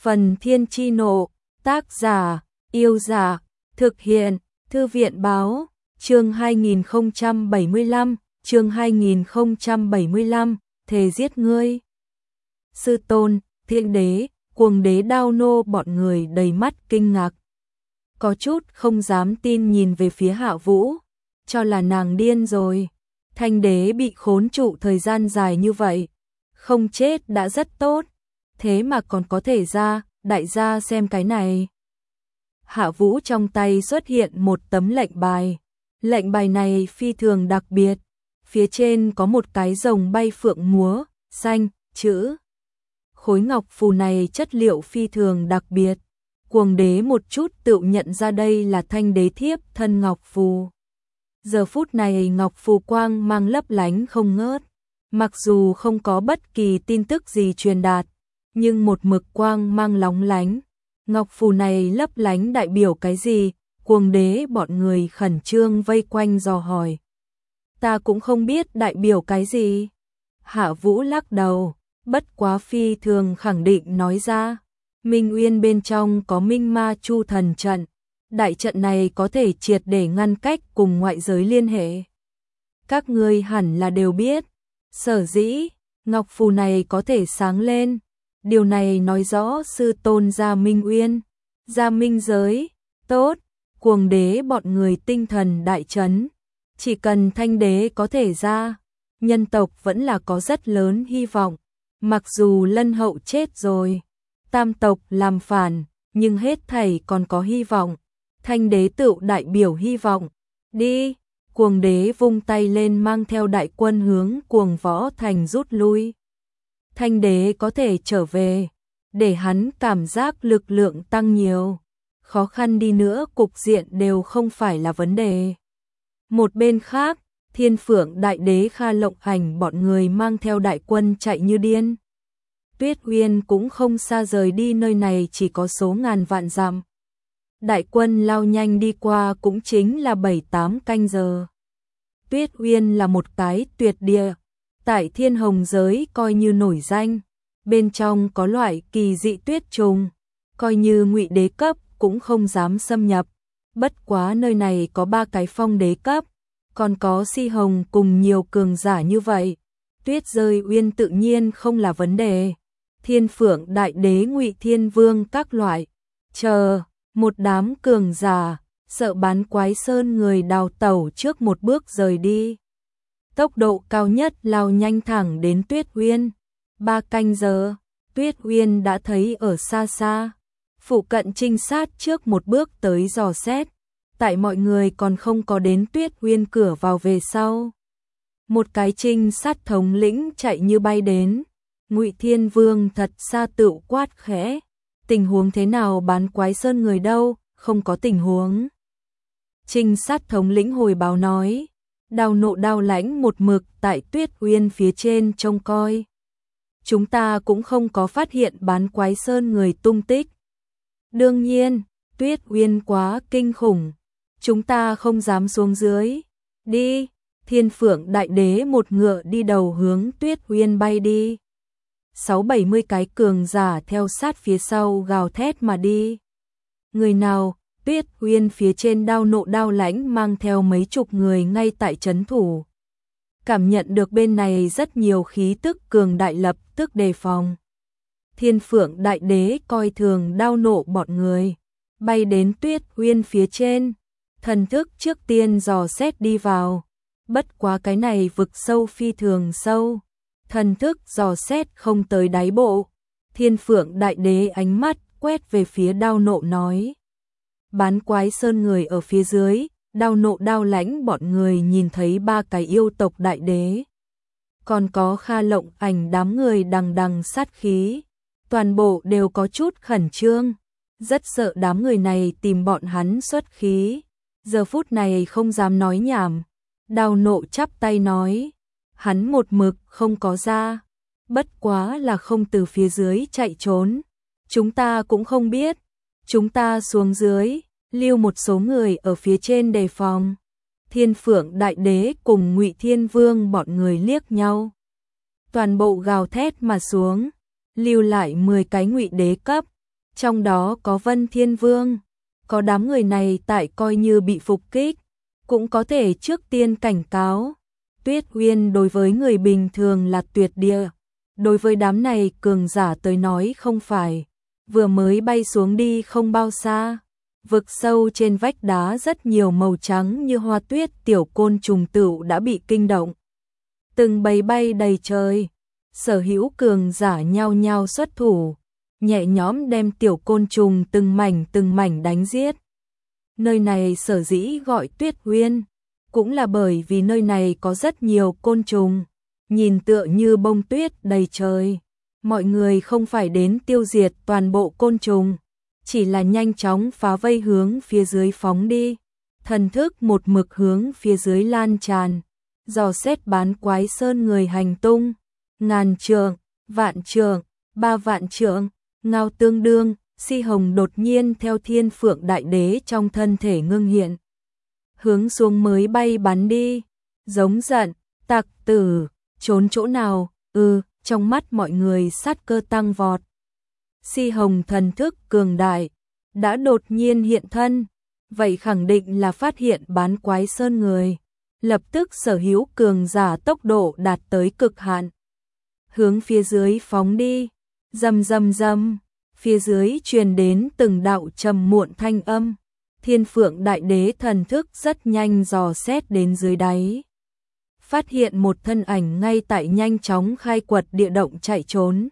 Phần Thiên Chi Nộ, tác giả, Yêu Giả, thực hiện, Thư viện Báo, chương 2075, thề giết ngươi. Sư tôn, Thiên Đế, Cuồng Đế Đao Nô bọn người đầy mắt kinh ngạc. Có chút không dám tin nhìn về phía Hạ Vũ, cho là nàng điên rồi. Thanh Đế bị khốn trụ thời gian dài như vậy, không chết đã rất tốt, thế mà còn có thể ra, đại gia xem cái này. Hạ Vũ trong tay xuất hiện một tấm lệnh bài này phi thường đặc biệt, phía trên có một cái rồng bay phượng múa, xanh, chữ. Khối ngọc phù này chất liệu phi thường đặc biệt, Cuồng Đế một chút tự nhận ra đây là Thanh Đế thiếp thân ngọc phù. Giờ phút này ngọc phù quang mang lấp lánh không ngớt, mặc dù không có bất kỳ tin tức gì truyền đạt, nhưng một mực quang mang lóng lánh. Ngọc phù này lấp lánh đại biểu cái gì? Cuồng Đế bọn người khẩn trương vây quanh dò hỏi. Ta cũng không biết đại biểu cái gì. Hạ Vũ lắc đầu, bất quá phi thường khẳng định nói ra. Minh Uyên bên trong có Minh Ma Chu Thần Trận. Đại trận này có thể triệt để ngăn cách cùng ngoại giới liên hệ. Các ngươi hẳn là đều biết. Sở dĩ, ngọc phù này có thể sáng lên. Điều này nói rõ sư tôn ra Minh Uyên, ra minh giới, tốt, Cuồng Đế bọn người tinh thần đại chấn. Chỉ cần Thanh Đế có thể ra, nhân tộc vẫn là có rất lớn hy vọng. Mặc dù Lân Hậu chết rồi, Tam tộc làm phản, nhưng hết thảy còn có hy vọng. Thanh Đế tự đại biểu hy vọng. Đi, Cuồng Đế vung tay lên mang theo đại quân hướng Cuồng Võ Thành rút lui. Thanh Đế có thể trở về, để hắn cảm giác lực lượng tăng nhiều. Khó khăn đi nữa cục diện đều không phải là vấn đề. Một bên khác, Thiên Phượng Đại Đế Kha Lộng Ảnh bọn người mang theo đại quân chạy như điên. Tuyết Uyên cũng không xa rời đi, nơi này chỉ có số ngàn vạn dặm. Đại quân lao nhanh đi qua cũng chính là 7-8 canh giờ. Tuyết Uyên là một cái tuyệt địa, tại Thiên Hồng giới coi như nổi danh, bên trong có loại kỳ dị tuyết trùng, coi như Ngụy Đế cấp cũng không dám xâm nhập. Bất quá nơi này có 3 cái Phong Đế cấp, còn có Si Hồng cùng nhiều cường giả như vậy, Tuyết rơi Uyên tự nhiên không là vấn đề. Thiên Phượng Đại Đế, Ngụy Thiên Vương các loại, chờ một đám cường giả, sợ Bán Quái Sơn người đào tẩu trước một bước rời đi. Tốc độ cao nhất lao nhanh thẳng đến Tuyết Uyên. 3 canh giờ, Tuyết Uyên đã thấy ở xa xa. Phụ cận trinh sát trước một bước tới dò xét. Tại mọi người còn không có đến Tuyết Uyên cửa vào về sau. Một cái trinh sát thống lĩnh chạy như bay đến. Ngụy Thiên Vương thật xa tự quát khẽ. Tình huống thế nào? Bán Quái Sơn người đâu? Không có tình huống. Trinh sát thống lĩnh hồi báo nói. Đao Nộ Đao Lãnh một mực tại Tuyết Uyên phía trên trông coi. Chúng ta cũng không có phát hiện Bán Quái Sơn người tung tích. Đương nhiên, Tuyết Uyên quá kinh khủng. Chúng ta không dám xuống dưới. Đi, Thiên Phượng Đại Đế một ngựa đi đầu hướng Tuyết Uyên bay đi. 60-70 cái cường giả theo sát phía sau gào thét mà đi. Người nào? Tuyết Uyên phía trên Đao Nộ Đao Lãnh mang theo mấy chục người ngay tại trấn thủ. Cảm nhận được bên này rất nhiều khí tức cường đại, lập tức đề phòng. Thiên Phượng Đại Đế coi thường Đao Nộ bọn người, bay đến Tuyết Uyên phía trên, thần thức trước tiên dò xét đi vào. Bất quá cái này vực sâu phi thường sâu, thần thức dò xét không tới đáy bộ. Thiên Phượng Đại Đế ánh mắt quét về phía Đao Nộ nói. Bán Quái Sơn người ở phía dưới, Đao Nộ Đao Lãnh bọn người nhìn thấy 3 cái yêu tộc đại đế. Còn có Kha Lộng Ảnh đám người đằng đằng sát khí. Toàn bộ đều có chút khẩn trương, rất sợ đám người này tìm bọn hắn xuất khí. Giờ phút này không dám nói nhảm. Đao Nộ chắp tay nói. Hắn một mực không có ra. Bất quá là không từ phía dưới chạy trốn. Chúng ta cũng không biết. Chúng ta xuống dưới, lưu một số người ở phía trên đề phòng. Thiên Phượng Đại Đế cùng Ngụy Thiên Vương bọn người liếc nhau. Toàn bộ gào thét mà xuống, lưu lại 10 cái Ngụy Đế cấp, trong đó có Vân Thiên Vương. Có đám người này tại coi như bị phục kích, cũng có thể trước tiên cảnh cáo. Tuyết Uyên đối với người bình thường là tuyệt địa, đối với đám này cường giả tới nói không phải. Vừa mới bay xuống đi không bao xa, vực sâu trên vách đá rất nhiều màu trắng như hoa tuyết tiểu côn trùng tựu đã bị kinh động. Từng bầy bay đầy trời, sở hữu cường giả nhao nhao xuất thủ, nhẹ nhõm đem tiểu côn trùng từng mảnh đánh giết. Nơi này sở dĩ gọi Tuyết Uyên, cũng là bởi vì nơi này có rất nhiều côn trùng, nhìn tựa như bông tuyết đầy trời. Mọi người không phải đến tiêu diệt toàn bộ côn trùng, chỉ là nhanh chóng phá vây hướng phía dưới phóng đi. Thần thức một mực hướng phía dưới lan tràn, dò xét Bán Quái Sơn người hành tung. Ngàn trượng, vạn trượng, 3 vạn trượng, ngao tương đương, Si Hồng đột nhiên theo Thiên Phượng Đại Đế trong thân thể ngưng hiện. Hướng xuống mới bay bắn đi, giống giận, tặc tử, trốn chỗ nào, trong mắt mọi người sát cơ tăng vọt. Si Hồng thần thức cường đại, đã đột nhiên hiện thân, vậy khẳng định là phát hiện Bán Quái Sơn người. Lập tức sở hữu cường giả tốc độ đạt tới cực hạn. Hướng phía dưới phóng đi, rầm rầm rầm, phía dưới truyền đến từng đạo trầm muộn thanh âm. Thiên Phượng Đại Đế thần thức rất nhanh dò xét đến dưới đáy. Phát hiện một thân ảnh ngay tại nhanh chóng khai quật địa động chạy trốn.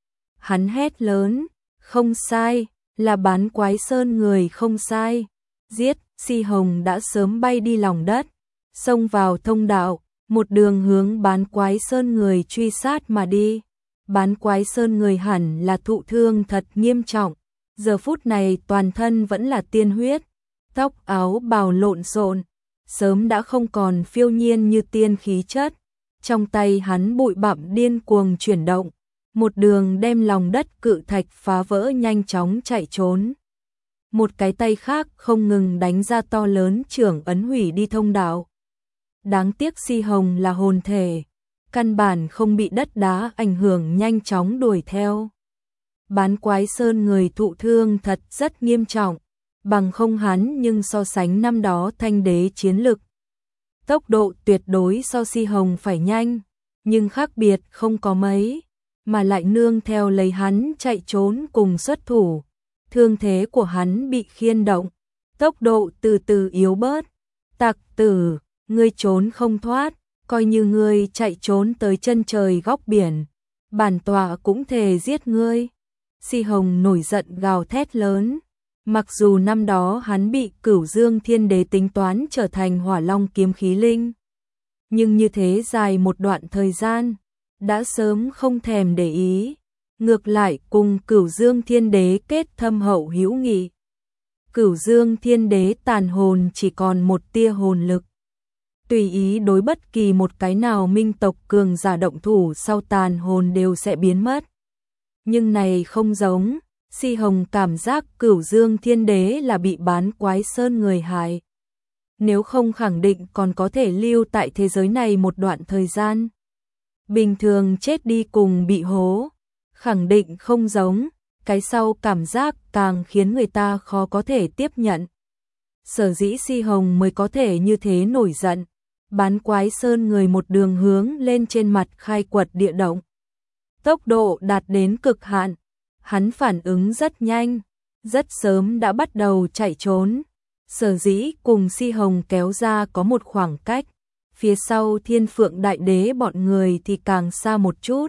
Hắn hét lớn, không sai, là Bán Quái Sơn người không sai. Giết, Si Hồng đã sớm bay đi lòng đất, xông vào thông đạo, một đường hướng Bán Quái Sơn người truy sát mà đi. Bán Quái Sơn người hẳn là thụ thương thật nghiêm trọng, giờ phút này toàn thân vẫn là tiên huyết, tóc áo bào lộn xộn, sớm đã không còn phiêu nhiên như tiên khí chất. Trong tay hắn bụi bặm điên cuồng chuyển động, một đường đem lòng đất cự thạch phá vỡ nhanh chóng chạy trốn. Một cái tay khác không ngừng đánh ra to lớn chưởng ấn hủy đi thông đạo. Đáng tiếc Si Hồng là hồn thể, căn bản không bị đất đá ảnh hưởng nhanh chóng đuổi theo. Bán Quái Sơn người thụ thương thật rất nghiêm trọng, bằng không hắn nhưng so sánh năm đó Thanh Đế chiến lực. Tốc độ tuyệt đối so Si Hồng phải nhanh, nhưng khác biệt không có mấy, mà lại nương theo lấy hắn chạy trốn cùng xuất thủ. Thương thế của hắn bị khiên động, tốc độ từ từ yếu bớt. Tặc tử, ngươi trốn không thoát, coi như ngươi chạy trốn tới chân trời góc biển, bản tọa cũng thề giết ngươi. Si Hồng nổi giận gào thét lớn. Mặc dù năm đó hắn bị Cửu Dương Thiên Đế tính toán trở thành Hỏa Long kiếm khí linh, nhưng như thế dài một đoạn thời gian, đã sớm không thèm để ý, ngược lại cùng Cửu Dương Thiên Đế kết thâm hậu hữu nghị. Cửu Dương Thiên Đế tàn hồn chỉ còn một tia hồn lực, tùy ý đối bất kỳ một cái nào minh tộc cường giả động thủ sau tàn hồn đều sẽ biến mất. Nhưng này không giống, Si Hồng cảm giác Cửu Dương Thiên Đế là bị Bán Quái Sơn người hại. Nếu không khẳng định còn có thể lưu tại thế giới này một đoạn thời gian. Bình thường chết đi cùng bị hố, khẳng định không giống, cái sau cảm giác càng khiến người ta khó có thể tiếp nhận. Sở dĩ Si Hồng mới có thể như thế nổi giận. Bán Quái Sơn người một đường hướng lên trên mặt khai quật địa động. Tốc độ đạt đến cực hạn, hắn phản ứng rất nhanh, rất sớm đã bắt đầu chạy trốn. Sở dĩ cùng Si Hồng kéo ra có một khoảng cách, phía sau Thiên Phượng Đại Đế bọn người thì càng xa một chút.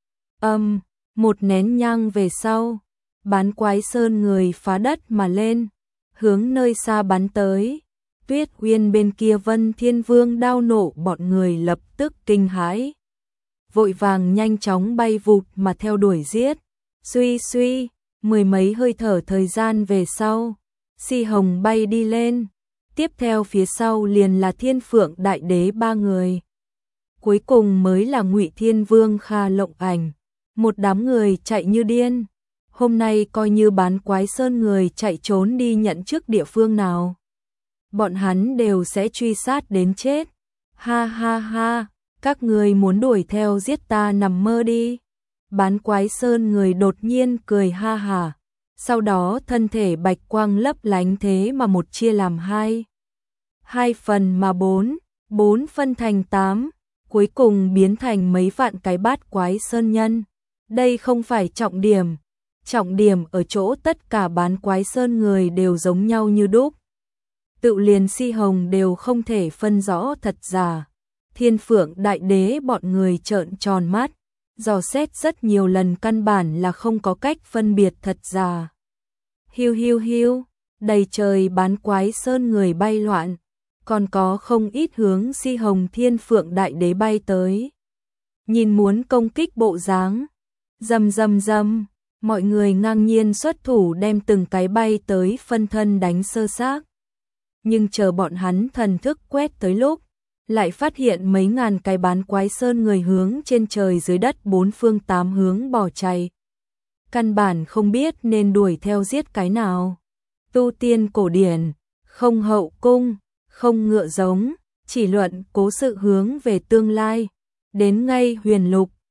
Một nén nhang về sau, Bán Quái Sơn người phá đất mà lên, hướng nơi xa bắn tới. Tuyết Uyên bên kia Vân Thiên Vương đao nộ bọn người lập tức kinh hãi, vội vàng nhanh chóng bay vụt mà theo đuổi giết. Suy suy, mười mấy hơi thở thời gian về sau, Si Hồng bay đi lên, tiếp theo phía sau liền là Thiên Phượng Đại Đế ba người. Cuối cùng mới là Ngụy Thiên Vương Kha Lộng Ảnh, một đám người chạy như điên. Hôm nay coi như Bán Quái Sơn người chạy trốn đi nhận chức địa phương nào, bọn hắn đều sẽ truy sát đến chết. Ha ha ha, các người muốn đuổi theo giết ta nằm mơ đi. Bán Quái Sơn người đột nhiên cười ha hả, Sau đó thân thể bạch quang lấp lánh thế mà một chia làm hai. 2 phần mà 4, 4 phân thành 8, cuối cùng biến thành mấy vạn cái bát quái sơn nhân. Đây không phải trọng điểm ở chỗ tất cả bán quái sơn người đều giống nhau như đúc. Tự liền Si Hồng đều không thể phân rõ thật giả. Thiên Phượng Đại Đế bọn người trợn tròn mắt, dò xét rất nhiều lần căn bản là không có cách phân biệt thật giả. Hiu hiu hiu, đầy trời bán quái sơn người bay loạn, còn có không ít hướng Si Hồng Thiên Phượng Đại Đế bay tới. Nhìn muốn công kích bộ dáng, rầm rầm rầm, mọi người ngang nhiên xuất thủ đem từng cái bay tới phân thân đánh sơ xác. Nhưng chờ bọn hắn thần thức quét tới lúc, lại phát hiện mấy ngàn cái bán quái sơn người hướng trên trời dưới đất bốn phương tám hướng bỏ chạy. Căn bản không biết nên đuổi theo giết cái nào. Tu tiên cổ điển, không hậu cung, không ngựa giống, chỉ luận cố sự hướng về tương lai. Đến ngay huyền lục,